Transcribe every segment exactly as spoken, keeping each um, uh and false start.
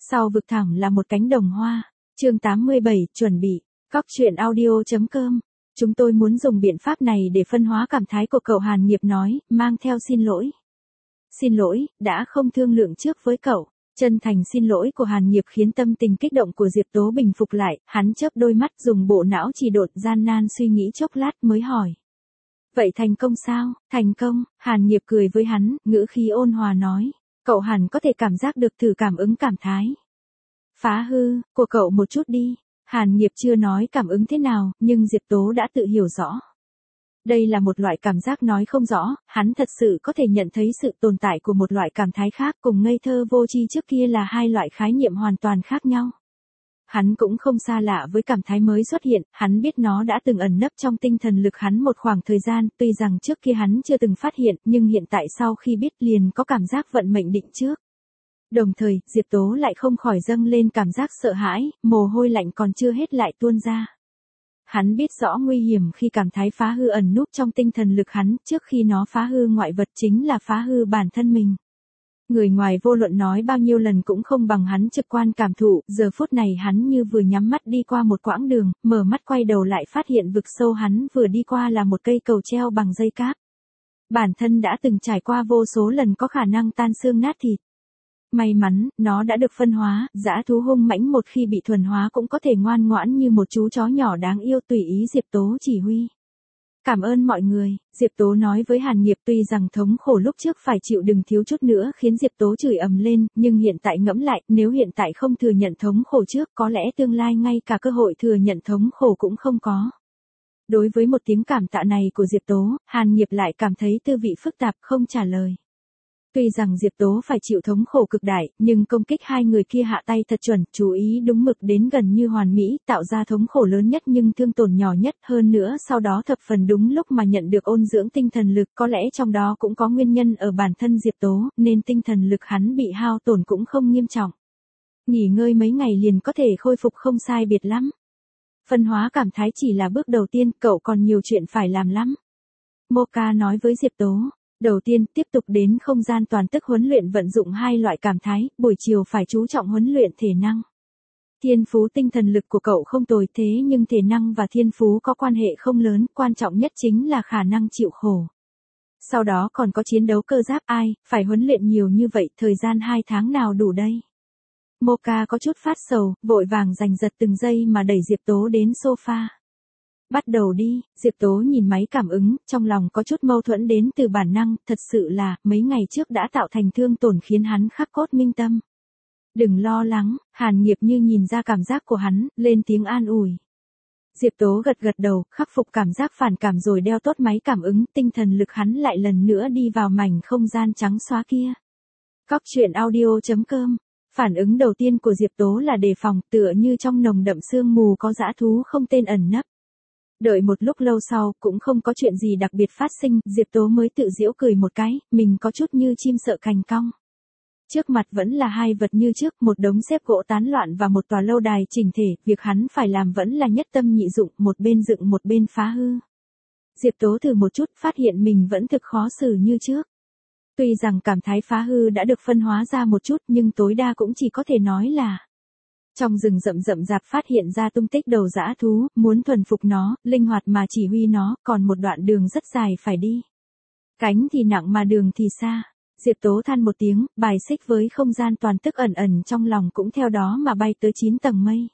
Sau vực thẳm là một cánh đồng hoa. Chương tám mươi bảy, chuẩn bị. Cóc truyện audio.com. Chúng tôi muốn dùng biện pháp này để phân hóa cảm thái của cậu, Hàn Nghiệp nói, mang theo xin lỗi. Xin lỗi, đã không thương lượng trước với cậu. Chân thành xin lỗi của Hàn Nghiệp khiến tâm tình kích động của Diệp Tố bình phục lại, hắn chớp đôi mắt dùng bộ não chỉ độn gian nan suy nghĩ chốc lát mới hỏi. Vậy thành công sao? Thành công, Hàn Nghiệp cười với hắn, ngữ khí ôn hòa nói. Cậu hẳn có thể cảm giác được thử cảm ứng cảm thái. Phá hư, của cậu một chút đi. Hàn Nghiệp chưa nói cảm ứng thế nào, nhưng Diệp Tố đã tự hiểu rõ. Đây là một loại cảm giác nói không rõ, hắn thật sự có thể nhận thấy sự tồn tại của một loại cảm thái khác cùng ngây thơ vô tri trước kia là hai loại khái niệm hoàn toàn khác nhau. Hắn cũng không xa lạ với cảm thái mới xuất hiện, hắn biết nó đã từng ẩn nấp trong tinh thần lực hắn một khoảng thời gian, tuy rằng trước kia hắn chưa từng phát hiện, nhưng hiện tại sau khi biết liền có cảm giác vận mệnh định trước. Đồng thời, Diệp Tố lại không khỏi dâng lên cảm giác sợ hãi, mồ hôi lạnh còn chưa hết lại tuôn ra. Hắn biết rõ nguy hiểm khi cảm thái phá hư ẩn núp trong tinh thần lực hắn, trước khi nó phá hư ngoại vật chính là phá hư bản thân mình. Người ngoài vô luận nói bao nhiêu lần cũng không bằng hắn trực quan cảm thụ, giờ phút này hắn như vừa nhắm mắt đi qua một quãng đường, mở mắt quay đầu lại phát hiện vực sâu hắn vừa đi qua là một cây cầu treo bằng dây cáp. Bản thân đã từng trải qua vô số lần có khả năng tan xương nát thịt. May mắn, nó đã được phân hóa, dã thú hung mãnh một khi bị thuần hóa cũng có thể ngoan ngoãn như một chú chó nhỏ đáng yêu tùy ý Diệp Tố chỉ huy. Cảm ơn mọi người, Diệp Tố nói với Hàn Nghiệp, tuy rằng thống khổ lúc trước phải chịu đựng thiếu chút nữa khiến Diệp Tố chửi ầm lên, nhưng hiện tại ngẫm lại, nếu hiện tại không thừa nhận thống khổ trước có lẽ tương lai ngay cả cơ hội thừa nhận thống khổ cũng không có. Đối với một tiếng cảm tạ này của Diệp Tố, Hàn Nghiệp lại cảm thấy tư vị phức tạp không trả lời. Tuy rằng Diệp Tố phải chịu thống khổ cực đại, nhưng công kích hai người kia hạ tay thật chuẩn, chú ý đúng mực đến gần như hoàn mỹ, tạo ra thống khổ lớn nhất nhưng thương tổn nhỏ nhất, hơn nữa sau đó thập phần đúng lúc mà nhận được ôn dưỡng tinh thần lực, có lẽ trong đó cũng có nguyên nhân ở bản thân Diệp Tố, nên tinh thần lực hắn bị hao tổn cũng không nghiêm trọng. Nghỉ ngơi mấy ngày liền có thể khôi phục không sai biệt lắm. Phân hóa cảm thái chỉ là bước đầu tiên, cậu còn nhiều chuyện phải làm lắm. Moka nói với Diệp Tố. Đầu tiên, tiếp tục đến không gian toàn tức huấn luyện vận dụng hai loại cảm thái, buổi chiều phải chú trọng huấn luyện thể năng. Thiên phú tinh thần lực của cậu không tồi thế nhưng thể năng và thiên phú có quan hệ không lớn, quan trọng nhất chính là khả năng chịu khổ. Sau đó còn có chiến đấu cơ giáp, ai, phải huấn luyện nhiều như vậy, thời gian hai tháng nào đủ đây? Moka có chút phát sầu, vội vàng giành giật từng giây mà đẩy Diệp Tố đến sofa. Bắt đầu đi, Diệp Tố nhìn máy cảm ứng, trong lòng có chút mâu thuẫn đến từ bản năng, thật sự là, mấy ngày trước đã tạo thành thương tổn khiến hắn khắc cốt minh tâm. Đừng lo lắng, Hàn Nghiệp như nhìn ra cảm giác của hắn, lên tiếng an ủi. Diệp Tố gật gật đầu, khắc phục cảm giác phản cảm rồi đeo tốt máy cảm ứng, tinh thần lực hắn lại lần nữa đi vào mảnh không gian trắng xóa kia. Cóc truyện audio.com. Phản ứng đầu tiên của Diệp Tố là đề phòng, tựa như trong nồng đậm sương mù có dã thú không tên ẩn nấp. Đợi một lúc lâu sau, cũng không có chuyện gì đặc biệt phát sinh, Diệp Tố mới tự giễu cười một cái, mình có chút như chim sợ cành cong. Trước mặt vẫn là hai vật như trước, một đống xếp gỗ tán loạn và một tòa lâu đài chỉnh thể, việc hắn phải làm vẫn là nhất tâm nhị dụng, một bên dựng một bên phá hư. Diệp Tố thử một chút, phát hiện mình vẫn thực khó xử như trước. Tuy rằng cảm thái phá hư đã được phân hóa ra một chút nhưng tối đa cũng chỉ có thể nói là trong rừng rậm rậm rạp phát hiện ra tung tích đầu dã thú, muốn thuần phục nó, linh hoạt mà chỉ huy nó, còn một đoạn đường rất dài phải đi. Cánh thì nặng mà đường thì xa. Diệp Tố than một tiếng, bài xích với không gian toàn tức ẩn ẩn trong lòng cũng theo đó mà bay tới chín tầng mây.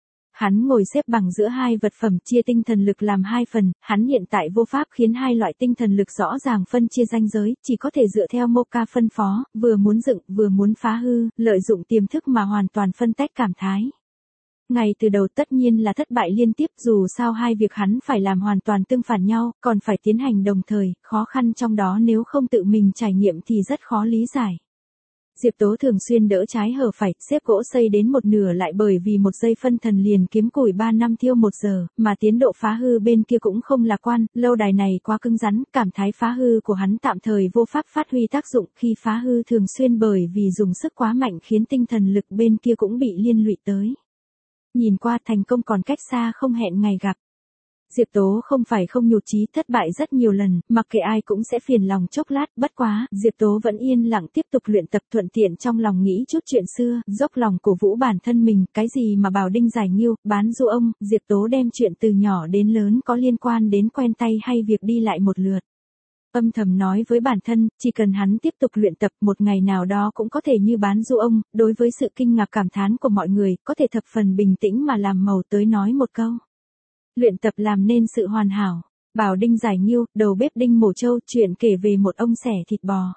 Hắn ngồi xếp bằng giữa hai vật phẩm, chia tinh thần lực làm hai phần, hắn hiện tại vô pháp khiến hai loại tinh thần lực rõ ràng phân chia ranh giới, chỉ có thể dựa theo Moka phân phó, vừa muốn dựng, vừa muốn phá hư, lợi dụng tiềm thức mà hoàn toàn phân tách cảm thái. Ngay từ đầu tất nhiên là thất bại liên tiếp, dù sao hai việc hắn phải làm hoàn toàn tương phản nhau, còn phải tiến hành đồng thời, khó khăn trong đó nếu không tự mình trải nghiệm thì rất khó lý giải. Diệp Tố thường xuyên đỡ trái hở phải, xếp gỗ xây đến một nửa lại bởi vì một giây phân thần liền kiếm củi ba năm thiêu một giờ, mà tiến độ phá hư bên kia cũng không lạc quan, lâu đài này quá cứng rắn, cảm thái phá hư của hắn tạm thời vô pháp phát huy tác dụng, khi phá hư thường xuyên bởi vì dùng sức quá mạnh khiến tinh thần lực bên kia cũng bị liên lụy tới. Nhìn qua thành công còn cách xa không hẹn ngày gặp. Diệp Tố không phải không nhụt chí, thất bại rất nhiều lần, mặc kệ ai cũng sẽ phiền lòng chốc lát, bất quá, Diệp Tố vẫn yên lặng tiếp tục luyện tập, thuận tiện trong lòng nghĩ chút chuyện xưa, dốc lòng cổ vũ bản thân mình, cái gì mà bảo đinh giải nghiêu, bán du ông, Diệp Tố đem chuyện từ nhỏ đến lớn có liên quan đến quen tay hay việc đi lại một lượt. Âm thầm nói với bản thân, chỉ cần hắn tiếp tục luyện tập một ngày nào đó cũng có thể như bán du ông, đối với sự kinh ngạc cảm thán của mọi người, có thể thập phần bình tĩnh mà làm màu tới nói một câu. Luyện tập làm nên sự hoàn hảo. Bảo đinh giải nghiêu, đầu bếp đinh mổ trâu, chuyện kể về một ông xẻ thịt bò.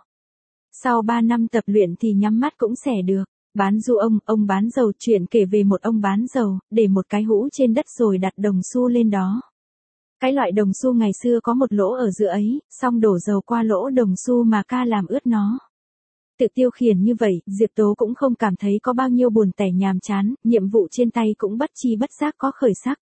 Sau ba năm tập luyện thì nhắm mắt cũng xẻ được. Bán du ông, ông bán dầu, chuyện kể về một ông bán dầu, để một cái hũ trên đất rồi đặt đồng xu lên đó. Cái loại đồng xu ngày xưa có một lỗ ở giữa ấy, xong đổ dầu qua lỗ đồng xu mà ca làm ướt nó. Tự tiêu khiển như vậy, Diệp Tố cũng không cảm thấy có bao nhiêu buồn tẻ nhàm chán, nhiệm vụ trên tay cũng bất chi bất giác có khởi sắc.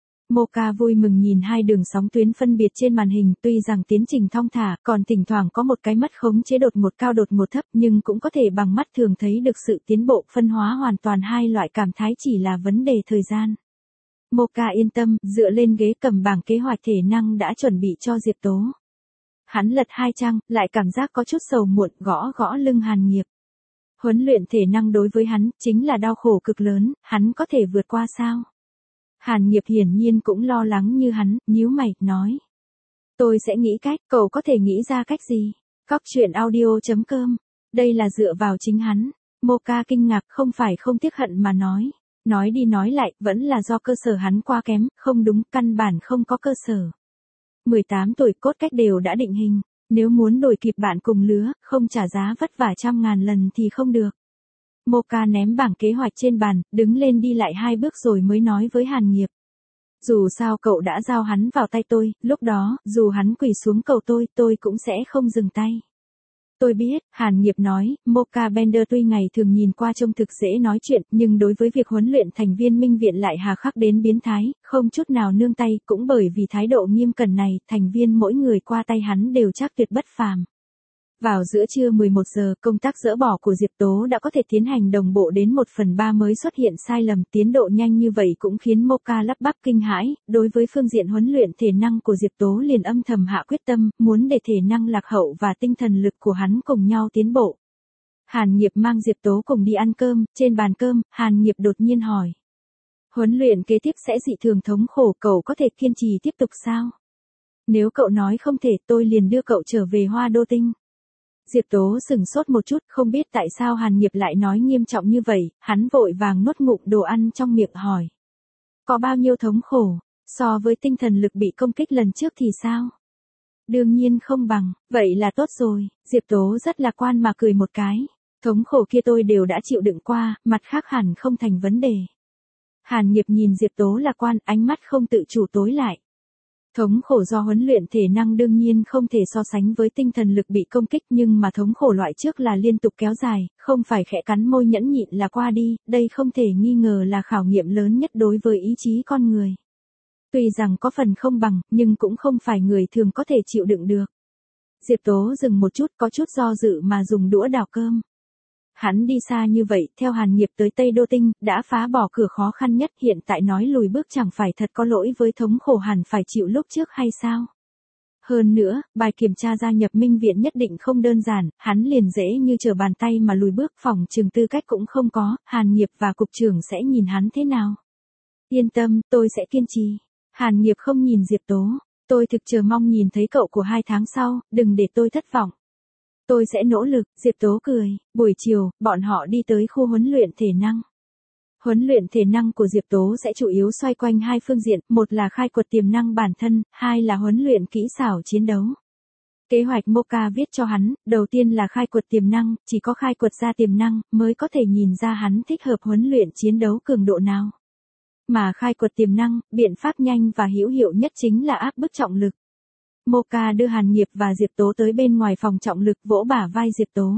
Mocha vui mừng nhìn hai đường sóng tuyến phân biệt trên màn hình, tuy rằng tiến trình thong thả, còn thỉnh thoảng có một cái mất khống chế đột ngột cao đột ngột thấp, nhưng cũng có thể bằng mắt thường thấy được sự tiến bộ, phân hóa hoàn toàn hai loại cảm thái chỉ là vấn đề thời gian. Mocha yên tâm, dựa lên ghế cầm bảng kế hoạch thể năng đã chuẩn bị cho Diệp Tố. Hắn lật hai trang, lại cảm giác có chút sầu muộn, gõ gõ lưng Hàn Nghiệp. Huấn luyện thể năng đối với hắn, chính là đau khổ cực lớn, hắn có thể vượt qua sao? Hàn Nghiệp hiển nhiên cũng lo lắng như hắn, nhíu mày, nói. Tôi sẽ nghĩ cách, cậu có thể nghĩ ra cách gì? Cóc truyện audio chấm com. Đây là dựa vào chính hắn. Mocha kinh ngạc, không phải không tiếc hận mà nói. Nói đi nói lại, vẫn là do cơ sở hắn quá kém, không đúng, căn bản không có cơ sở. mười tám tuổi cốt cách đều đã định hình. Nếu muốn đổi kịp bạn cùng lứa, không trả giá vất vả trăm ngàn lần thì không được. Mocha ném bảng kế hoạch trên bàn, đứng lên đi lại hai bước rồi mới nói với Hàn Nghiệp. Dù sao cậu đã giao hắn vào tay tôi, lúc đó, dù hắn quỳ xuống cầu tôi, tôi cũng sẽ không dừng tay. Tôi biết, Hàn Nghiệp nói, Mocha Bender tuy ngày thường nhìn qua trông thực dễ nói chuyện, nhưng đối với việc huấn luyện thành viên minh viện lại hà khắc đến biến thái, không chút nào nương tay, cũng bởi vì thái độ nghiêm cẩn này, thành viên mỗi người qua tay hắn đều chắc tuyệt bất phàm. Vào giữa trưa mười một giờ, công tác dỡ bỏ của Diệp Tố đã có thể tiến hành đồng bộ đến một phần ba mới xuất hiện sai lầm, tiến độ nhanh như vậy cũng khiến Mocha lắp bắp kinh hãi, đối với phương diện huấn luyện thể năng của Diệp Tố liền âm thầm hạ quyết tâm, muốn để thể năng lạc hậu và tinh thần lực của hắn cùng nhau tiến bộ. Hàn Nghiệp mang Diệp Tố cùng đi ăn cơm, trên bàn cơm, Hàn Nghiệp đột nhiên hỏi. Huấn luyện kế tiếp sẽ dị thường thống khổ, cậu có thể kiên trì tiếp tục sao? Nếu cậu nói không thể, tôi liền đưa cậu trở về Hoa Đô Tinh. Diệp Tố sừng sốt một chút, không biết tại sao Hàn Nghiệp lại nói nghiêm trọng như vậy, hắn vội vàng nuốt ngụm đồ ăn trong miệng hỏi. Có bao nhiêu thống khổ, so với tinh thần lực bị công kích lần trước thì sao? Đương nhiên không bằng, vậy là tốt rồi, Diệp Tố rất lạc quan mà cười một cái. Thống khổ kia tôi đều đã chịu đựng qua, mặt khác hẳn không thành vấn đề. Hàn Nghiệp nhìn Diệp Tố lạc quan, ánh mắt không tự chủ tối lại. Thống khổ do huấn luyện thể năng đương nhiên không thể so sánh với tinh thần lực bị công kích, nhưng mà thống khổ loại trước là liên tục kéo dài, không phải khẽ cắn môi nhẫn nhịn là qua đi, đây không thể nghi ngờ là khảo nghiệm lớn nhất đối với ý chí con người. Tuy rằng có phần không bằng, nhưng cũng không phải người thường có thể chịu đựng được. Diệp Tố dừng một chút, có chút do dự mà dùng đũa đào cơm. Hắn đi xa như vậy, theo Hàn Nghiệp tới Tây Đô Tinh, đã phá bỏ cửa khó khăn nhất, hiện tại nói lùi bước chẳng phải thật có lỗi với thống khổ hẳn phải chịu lúc trước hay sao? Hơn nữa, bài kiểm tra gia nhập minh viện nhất định không đơn giản, hắn liền dễ như trở bàn tay mà lùi bước, phòng trường tư cách cũng không có, Hàn Nghiệp và cục trưởng sẽ nhìn hắn thế nào? Yên tâm, tôi sẽ kiên trì. Hàn Nghiệp không nhìn Diệp Tố, tôi thực chờ mong nhìn thấy cậu của hai tháng sau, đừng để tôi thất vọng. Tôi sẽ nỗ lực, Diệp Tố cười. Buổi chiều, bọn họ đi tới khu huấn luyện thể năng. Huấn luyện thể năng của Diệp Tố sẽ chủ yếu xoay quanh hai phương diện, một là khai quật tiềm năng bản thân, hai là huấn luyện kỹ xảo chiến đấu. Kế hoạch Mocha viết cho hắn, đầu tiên là khai quật tiềm năng, chỉ có khai quật ra tiềm năng, mới có thể nhìn ra hắn thích hợp huấn luyện chiến đấu cường độ nào. Mà khai quật tiềm năng, biện pháp nhanh và hữu hiệu nhất chính là áp bức trọng lực. Mocha đưa Hàn Nghiệp và Diệp Tố tới bên ngoài phòng trọng lực, vỗ bả vai Diệp Tố.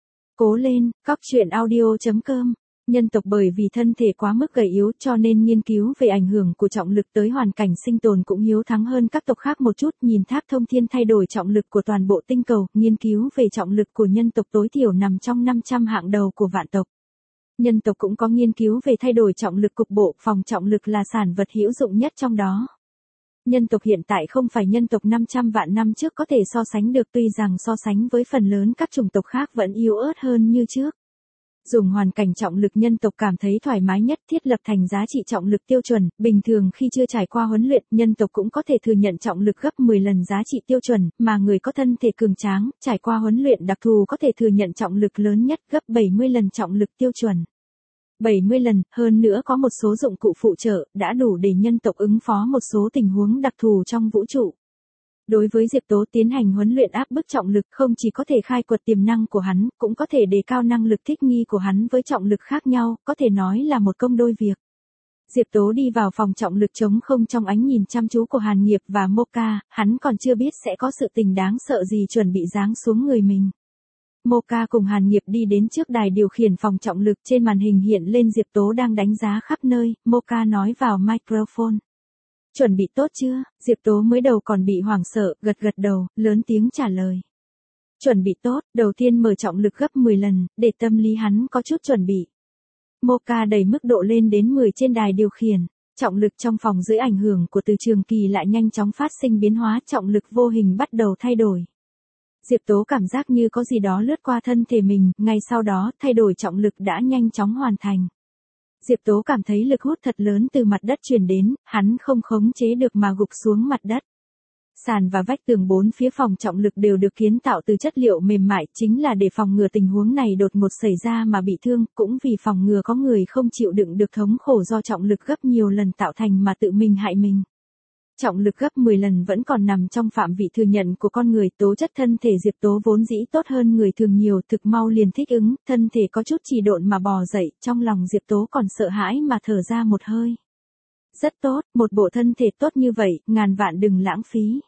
Cố lên, cóc truyện audio chấm com. Nhân tộc bởi vì thân thể quá mức gầy yếu cho nên nghiên cứu về ảnh hưởng của trọng lực tới hoàn cảnh sinh tồn cũng hiếu thắng hơn các tộc khác một chút, nhìn tháp thông thiên thay đổi trọng lực của toàn bộ tinh cầu, nghiên cứu về trọng lực của nhân tộc tối thiểu nằm trong năm trăm hạng đầu của vạn tộc. Nhân tộc cũng có nghiên cứu về thay đổi trọng lực cục bộ, phòng trọng lực là sản vật hữu dụng nhất trong đó. Nhân tộc hiện tại không phải nhân tộc năm trăm vạn năm trước có thể so sánh được, tuy rằng so sánh với phần lớn các chủng tộc khác vẫn yếu ớt hơn như trước. Dùng hoàn cảnh trọng lực nhân tộc cảm thấy thoải mái nhất, thiết lập thành giá trị trọng lực tiêu chuẩn, bình thường khi chưa trải qua huấn luyện, nhân tộc cũng có thể thừa nhận trọng lực gấp mười lần giá trị tiêu chuẩn, mà người có thân thể cường tráng, trải qua huấn luyện đặc thù có thể thừa nhận trọng lực lớn nhất gấp bảy mươi lần trọng lực tiêu chuẩn. bảy mươi lần, hơn nữa có một số dụng cụ phụ trợ, đã đủ để nhân tộc ứng phó một số tình huống đặc thù trong vũ trụ. Đối với Diệp Tố tiến hành huấn luyện áp bức trọng lực không chỉ có thể khai quật tiềm năng của hắn, cũng có thể đề cao năng lực thích nghi của hắn với trọng lực khác nhau, có thể nói là một công đôi việc. Diệp Tố đi vào phòng trọng lực trống không trong ánh nhìn chăm chú của Hàn Nghiệp và Moka, hắn còn chưa biết sẽ có sự tình đáng sợ gì chuẩn bị giáng xuống người mình. Moka cùng Hàn Nghiệp đi đến trước đài điều khiển phòng trọng lực, trên màn hình hiện lên Diệp Tố đang đánh giá khắp nơi, Moka nói vào microphone. Chuẩn bị tốt chưa? Diệp Tố mới đầu còn bị hoảng sợ, gật gật đầu, lớn tiếng trả lời. Chuẩn bị tốt, đầu tiên mở trọng lực gấp mười lần, để tâm lý hắn có chút chuẩn bị. Moka đẩy mức độ lên đến mười trên đài điều khiển. Trọng lực trong phòng dưới ảnh hưởng của từ trường kỳ lại nhanh chóng phát sinh biến hóa, trọng lực vô hình bắt đầu thay đổi. Diệp Tố cảm giác như có gì đó lướt qua thân thể mình, ngay sau đó, thay đổi trọng lực đã nhanh chóng hoàn thành. Diệp Tố cảm thấy lực hút thật lớn từ mặt đất truyền đến, hắn không khống chế được mà gục xuống mặt đất. Sàn và vách tường bốn phía phòng trọng lực đều được kiến tạo từ chất liệu mềm mại, chính là để phòng ngừa tình huống này đột ngột xảy ra mà bị thương, cũng vì phòng ngừa có người không chịu đựng được thống khổ do trọng lực gấp nhiều lần tạo thành mà tự mình hại mình. Trọng lực gấp mười lần vẫn còn nằm trong phạm vị thừa nhận của con người, tố chất thân thể Diệp Tố vốn dĩ tốt hơn người thường nhiều, thực mau liền thích ứng, thân thể có chút trì độn mà bò dậy, trong lòng Diệp Tố còn sợ hãi mà thở ra một hơi. Rất tốt, một bộ thân thể tốt như vậy, ngàn vạn đừng lãng phí.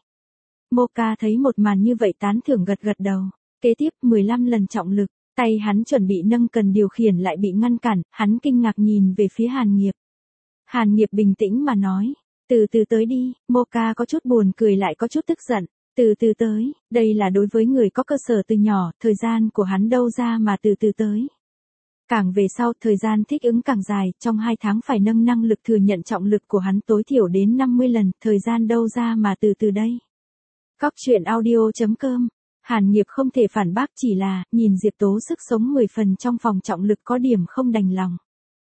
Moka thấy một màn như vậy tán thưởng gật gật đầu. Kế tiếp mười lăm lần trọng lực, tay hắn chuẩn bị nâng cần điều khiển lại bị ngăn cản, hắn kinh ngạc nhìn về phía Hàn Nghiệp. Hàn Nghiệp bình tĩnh mà nói. Từ từ tới đi, Moka có chút buồn cười lại có chút tức giận. Từ từ tới, đây là đối với người có cơ sở từ nhỏ, thời gian của hắn đâu ra mà từ từ tới. Càng về sau, thời gian thích ứng càng dài, trong hai tháng phải nâng năng lực thừa nhận trọng lực của hắn tối thiểu đến năm mươi lần, thời gian đâu ra mà từ từ đây. Cóc truyện audio chấm com. Hàn Nghiệp không thể phản bác, chỉ là, nhìn Diệp Tố sức sống mười phần trong phòng trọng lực có điểm không đành lòng.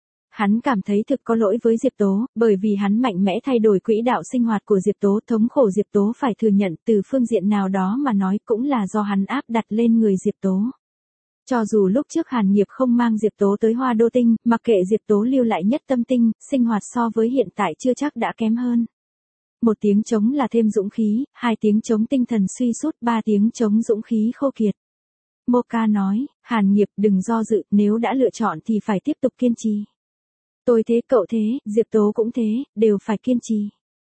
Hắn cảm thấy thực có lỗi với Diệp Tố, bởi vì hắn mạnh mẽ thay đổi quỹ đạo sinh hoạt của Diệp Tố, thống khổ Diệp Tố phải thừa nhận, từ phương diện nào đó mà nói cũng là do hắn áp đặt lên người Diệp Tố. Cho dù lúc trước Hàn Nghiệp không mang Diệp Tố tới Hoa Đô Tinh, mặc kệ Diệp Tố lưu lại nhất tâm tinh, sinh hoạt so với hiện tại chưa chắc đã kém hơn. Một tiếng trống là thêm dũng khí, hai tiếng trống tinh thần suy sút, ba tiếng trống dũng khí khô kiệt. Moka nói, Hàn Nghiệp đừng do dự, nếu đã lựa chọn thì phải tiếp tục kiên trì. Tôi thế, cậu thế, Diệp Tố cũng thế, đều phải kiên trì.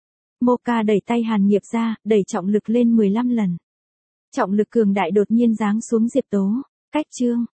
Moka đẩy tay Hàn Nghiệp ra, đẩy trọng lực lên mười lăm lần. Trọng lực cường đại đột nhiên giáng xuống Diệp Tố. Cách chương.